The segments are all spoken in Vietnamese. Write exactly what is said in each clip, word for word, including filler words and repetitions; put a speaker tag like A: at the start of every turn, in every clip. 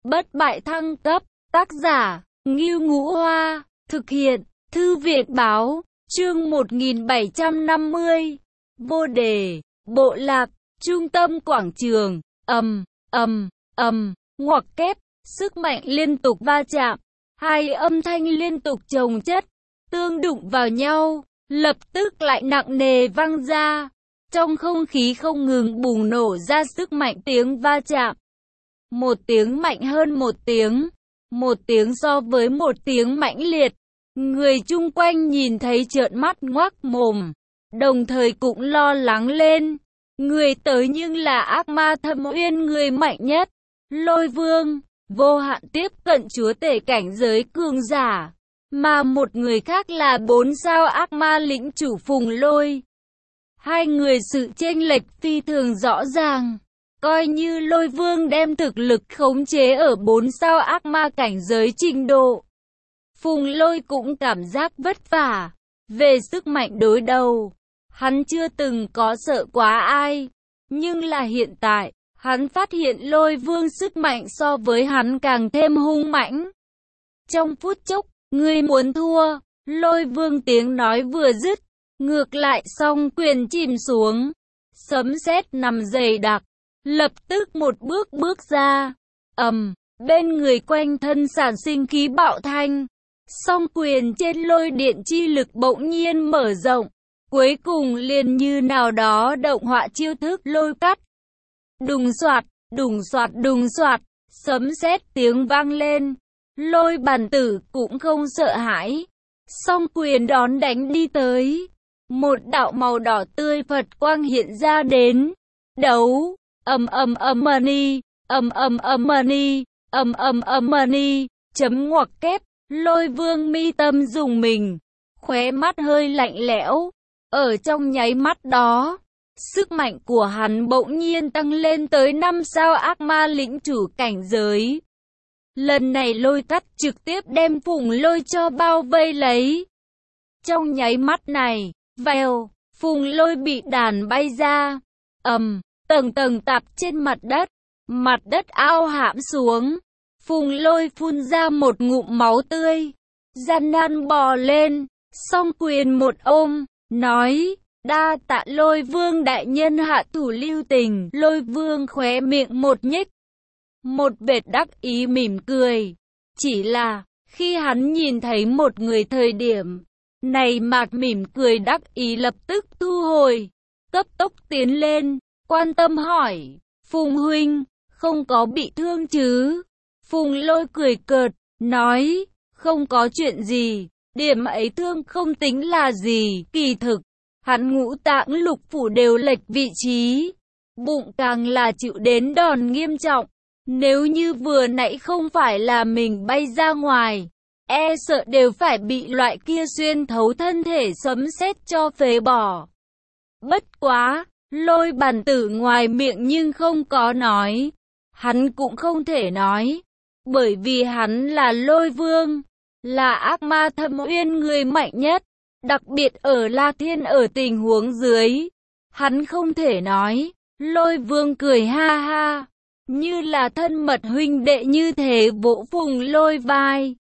A: Bất bại thăng cấp, tác giả, Ngưu Ngũ Hoa, thực hiện, Thư viện báo, chương một nghìn bảy trăm năm mươi, vô đề, bộ lạc, trung tâm quảng trường, ầm, ầm, ầm, ngoặc kép, sức mạnh liên tục va chạm, hai âm thanh liên tục chồng chất, tương đụng vào nhau, lập tức lại nặng nề vang ra. Trong không khí không ngừng bùng nổ ra sức mạnh tiếng va chạm. Một tiếng mạnh hơn một tiếng, một tiếng so với một tiếng mãnh liệt. Người chung quanh nhìn thấy trợn mắt ngoác mồm, đồng thời cũng lo lắng lên. Người tới nhưng là ác ma Thâm Uyên, người mạnh nhất, Lôi Vương, vô hạn tiếp cận chúa tể cảnh giới cường giả. Mà một người khác là bốn sao ác ma lĩnh chủ Phùng Lôi. Hai người sự chênh lệch phi thường rõ ràng. Coi như Lôi Vương đem thực lực khống chế ở bốn sao ác ma cảnh giới trình độ, Phùng Lôi cũng cảm giác vất vả. Về sức mạnh đối đầu, hắn chưa từng có sợ quá ai. Nhưng là hiện tại, hắn phát hiện Lôi Vương sức mạnh so với hắn càng thêm hung mãnh. Trong phút chốc, ngươi muốn thua, Lôi Vương tiếng nói vừa dứt, ngược lại song quyền chìm xuống, sấm sét nằm dày đặc, lập tức một bước bước ra, ầm, bên người quanh thân sản sinh khí bạo thanh, song quyền trên lôi điện chi lực bỗng nhiên mở rộng, cuối cùng liền như nào đó động họa chiêu thức lôi cắt. Đùng soạt, đùng soạt, đùng soạt, sấm sét tiếng vang lên, Lôi Bàn Tử cũng không sợ hãi, song quyền đón đánh đi tới. Một đạo màu đỏ tươi Phật quang hiện ra đến. Đấu, ầm ầm ầm mani, ầm ầm ầm mani, ầm ầm ầm mani, chấm ngoặc kép, Lôi Vương mi tâm dùng mình, khóe mắt hơi lạnh lẽo. Ở trong nháy mắt đó, sức mạnh của hắn bỗng nhiên tăng lên tới năm sao ác ma lĩnh chủ cảnh giới. Lần này lôi cắt trực tiếp đem Phùng Lôi cho bao vây lấy. Trong nháy mắt này, vèo, Phùng Lôi bị đàn bay ra, ầm, tầng tầng tạp trên mặt đất, mặt đất ao hãm xuống. Phùng Lôi phun ra một ngụm máu tươi, gian nan bò lên, song quyền một ôm, nói, đa tạ Lôi Vương đại nhân hạ thủ lưu tình. Lôi Vương khóe miệng một nhếch, một vệt đắc ý mỉm cười. Chỉ là, khi hắn nhìn thấy một người thời điểm này, mặt mỉm cười đắc ý lập tức thu hồi, cấp tốc tiến lên, quan tâm hỏi, Phùng huynh, không có bị thương chứ? Phùng Lôi cười cợt, nói, không có chuyện gì, điểm ấy thương không tính là gì. Kỳ thực, hắn ngũ tạng lục phủ đều lệch vị trí, bụng càng là chịu đến đòn nghiêm trọng. Nếu như vừa nãy không phải là mình bay ra ngoài, e sợ đều phải bị loại kia xuyên thấu thân thể sấm sét cho phế bỏ. Bất quá, Lôi Bàn Tử ngoài miệng nhưng không có nói. Hắn cũng không thể nói, bởi vì hắn là Lôi Vương, là ác ma Thâm Uyên người mạnh nhất, đặc biệt ở La Thiên. Ở tình huống dưới, hắn không thể nói. Lôi Vương cười ha ha, như là thân mật huynh đệ như thế vỗ Phùng Lôi vai,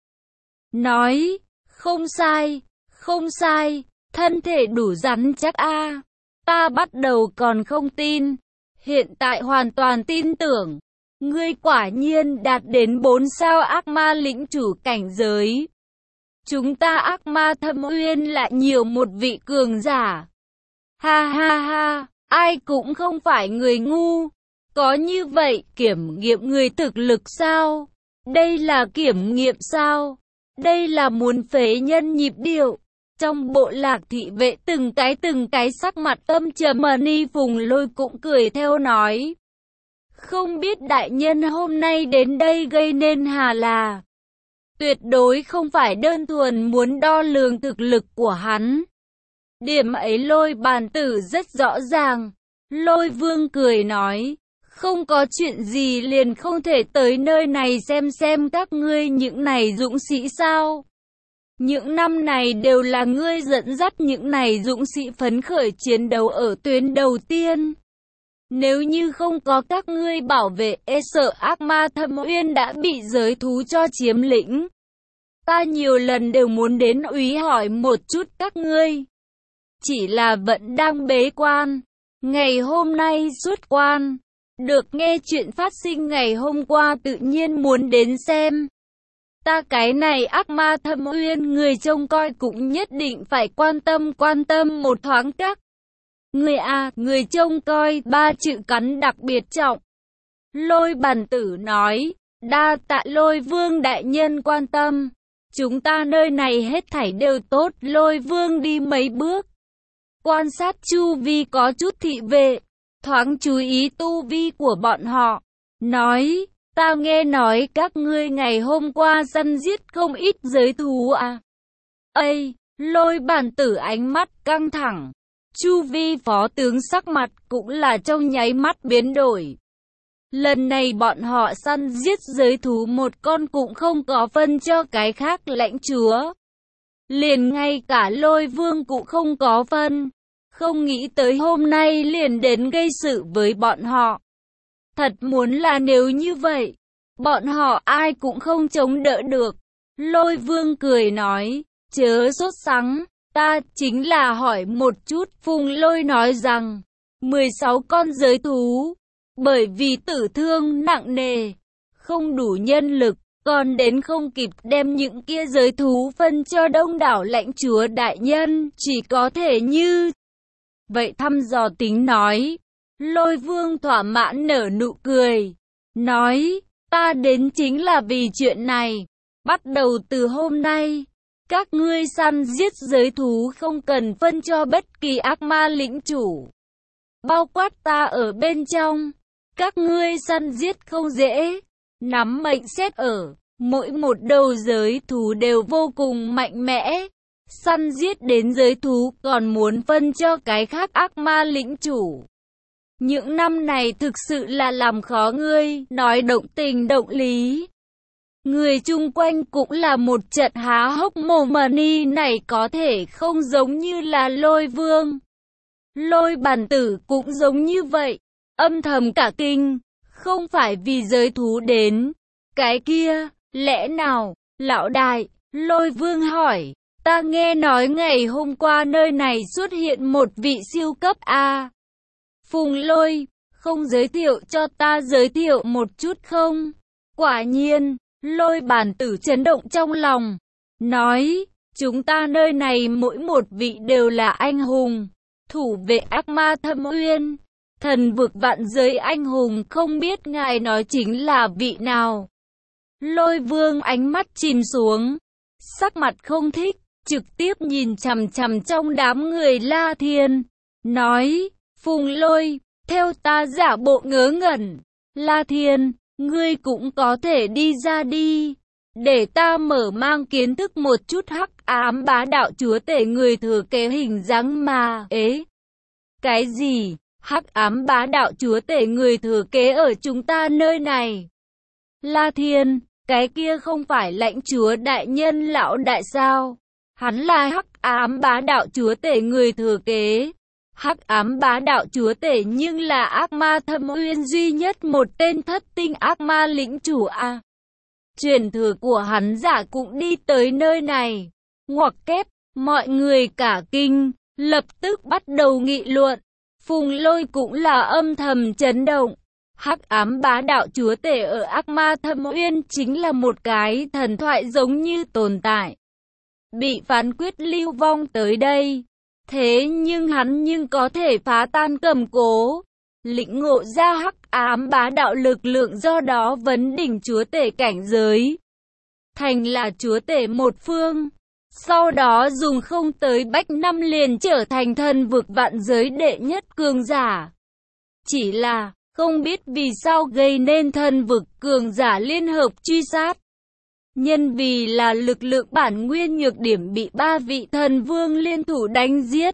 A: nói, không sai, không sai, thân thể đủ rắn chắc a. Ta bắt đầu còn không tin, hiện tại hoàn toàn tin tưởng, ngươi quả nhiên đạt đến bốn sao ác ma lĩnh chủ cảnh giới. Chúng ta ác ma Thâm Uyên lại nhiều một vị cường giả. Ha ha ha, ai cũng không phải người ngu. Có như vậy, kiểm nghiệm người thực lực sao? Đây là kiểm nghiệm sao? Đây là muốn phế nhân nhịp điệu. Trong bộ lạc thị vệ từng cái từng cái sắc mặt âm trầm. Mani Phùng Lôi cũng cười theo nói, không biết đại nhân hôm nay đến đây gây nên hà là tuyệt đối không phải đơn thuần muốn đo lường thực lực của hắn. Điểm ấy Lôi Bàn Tử rất rõ ràng. Lôi Vương cười nói, không có chuyện gì liền không thể tới nơi này xem xem các ngươi những này dũng sĩ sao? Những năm này đều là ngươi dẫn dắt những này dũng sĩ phấn khởi chiến đấu ở tuyến đầu tiên. Nếu như không có các ngươi bảo vệ, e sợ ác ma Thâm Uyên đã bị giới thú cho chiếm lĩnh. Ta nhiều lần đều muốn đến úy hỏi một chút các ngươi. Chỉ là vẫn đang bế quan. Ngày hôm nay xuất quan. Được nghe chuyện phát sinh ngày hôm qua tự nhiên muốn đến xem. Ta cái này ác ma Thâm Uyên người trông coi cũng nhất định phải quan tâm quan tâm một thoáng các. Người à, người trông coi, ba chữ cắn đặc biệt trọng. Lôi Bản Tử nói, đa tạ Lôi Vương đại nhân quan tâm. Chúng ta nơi này hết thảy đều tốt. Lôi Vương đi mấy bước. Quan sát chu vi có chút thị vệ. Thoáng chú ý tu vi của bọn họ. Nói, ta nghe nói các ngươi ngày hôm qua săn giết không ít giới thú à. Ây, Lôi Bản Tử ánh mắt căng thẳng. Chu vi phó tướng sắc mặt cũng là trong nháy mắt biến đổi. Lần này bọn họ săn giết giới thú một con cũng không có phân cho cái khác lãnh chúa. Liền ngay cả Lôi Vương cũng không có phân. Không nghĩ tới hôm nay liền đến gây sự với bọn họ. Thật muốn là nếu như vậy, bọn họ ai cũng không chống đỡ được. Lôi Vương cười nói, chớ sốt sắng. Ta chính là hỏi một chút. Phùng Lôi nói rằng, mười sáu con giới thú, bởi vì tử thương nặng nề, không đủ nhân lực, còn đến không kịp đem những kia giới thú phân cho đông đảo lãnh chúa đại nhân, chỉ có thể như vậy thăm dò tính nói. Lôi Vương thỏa mãn nở nụ cười, nói, ta đến chính là vì chuyện này, bắt đầu từ hôm nay. Các ngươi săn giết giới thú không cần phân cho bất kỳ ác ma lĩnh chủ. Bao quát ta ở bên trong. Các ngươi săn giết không dễ. Nắm mệnh xét ở. Mỗi một đầu giới thú đều vô cùng mạnh mẽ. Săn giết đến giới thú còn muốn phân cho cái khác ác ma lĩnh chủ. Những năm này thực sự là làm khó ngươi. Nói động tình động lý. Người chung quanh cũng là một trận há hốc mồm, mà ni này có thể không giống như là Lôi Vương. Lôi Bản Tử cũng giống như vậy, âm thầm cả kinh, không phải vì giới thú đến. Cái kia, lẽ nào, lão đại, Lôi Vương hỏi, ta nghe nói ngày hôm qua nơi này xuất hiện một vị siêu cấp A. Phùng Lôi, không giới thiệu cho ta giới thiệu một chút không? Quả nhiên. Lôi Bản Tử chấn động trong lòng, nói, chúng ta nơi này mỗi một vị đều là anh hùng, thủ vệ ác ma Thâm Uyên, thần vực vạn giới anh hùng, không biết ngài nói chính là vị nào. Lôi Vương ánh mắt chìm xuống, sắc mặt không thích, trực tiếp nhìn chằm chằm trong đám người La Thiên, nói, Phùng Lôi, theo ta giả bộ ngớ ngẩn. La Thiên, ngươi cũng có thể đi ra đi, để ta mở mang kiến thức một chút hắc ám bá đạo chúa tể người thừa kế hình dáng mà. Ế, cái gì? Hắc ám bá đạo chúa tể người thừa kế ở chúng ta nơi này? La Thiên, cái kia không phải lãnh chúa đại nhân lão đại sao? Hắn là hắc ám bá đạo chúa tể người thừa kế. Hắc ám bá đạo chúa tể nhưng là ác ma Thâm Uyên duy nhất một tên thất tinh ác ma lĩnh chủ a. Truyền thừa của hắn giả cũng đi tới nơi này. Ngoặc kép, mọi người cả kinh, lập tức bắt đầu nghị luận. Phùng Lôi cũng là âm thầm chấn động. Hắc ám bá đạo chúa tể ở ác ma Thâm Uyên chính là một cái thần thoại giống như tồn tại. Bị phán quyết lưu vong tới đây. Thế nhưng hắn nhưng có thể phá tan cầm cố, lĩnh ngộ ra hắc ám bá đạo lực lượng, do đó vấn đỉnh chúa tể cảnh giới, thành là chúa tể một phương. Sau đó dùng không tới bách năm liền trở thành thần vực vạn giới đệ nhất cường giả. Chỉ là, không biết vì sao gây nên thần vực cường giả liên hợp truy sát. Nhân vì là lực lượng bản nguyên nhược điểm bị ba vị thần vương liên thủ đánh giết.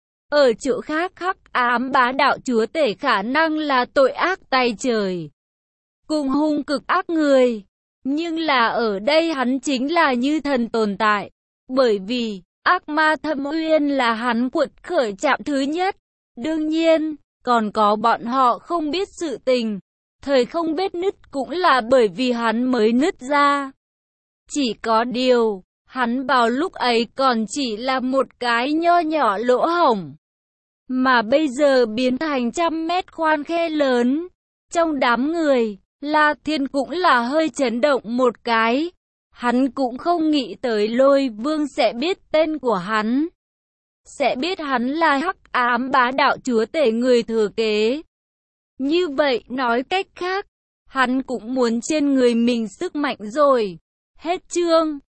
A: Ở chỗ khác hắc ám bá đạo chúa tể khả năng là tội ác tay trời, cùng hung cực ác người. Nhưng là ở đây hắn chính là như thần tồn tại. Bởi vì, ác ma Thâm Uyên là hắn quật khởi chạm thứ nhất. Đương nhiên, Còn có bọn họ không biết sự tình. Thời không vết nứt cũng là bởi vì hắn mới nứt ra. Chỉ có điều, hắn vào lúc ấy còn chỉ là một cái nho nhỏ lỗ hổng. Mà bây giờ biến thành trăm mét khoan khe lớn. Trong đám người, La Thiên cũng là hơi chấn động một cái. Hắn cũng không nghĩ tới Lôi Vương sẽ biết tên của hắn. Sẽ biết hắn là Hắc Ám Bá Đạo Chúa Tể người thừa kế. Như vậy nói cách khác, hắn cũng muốn trên người mình sức mạnh rồi. Hết chương.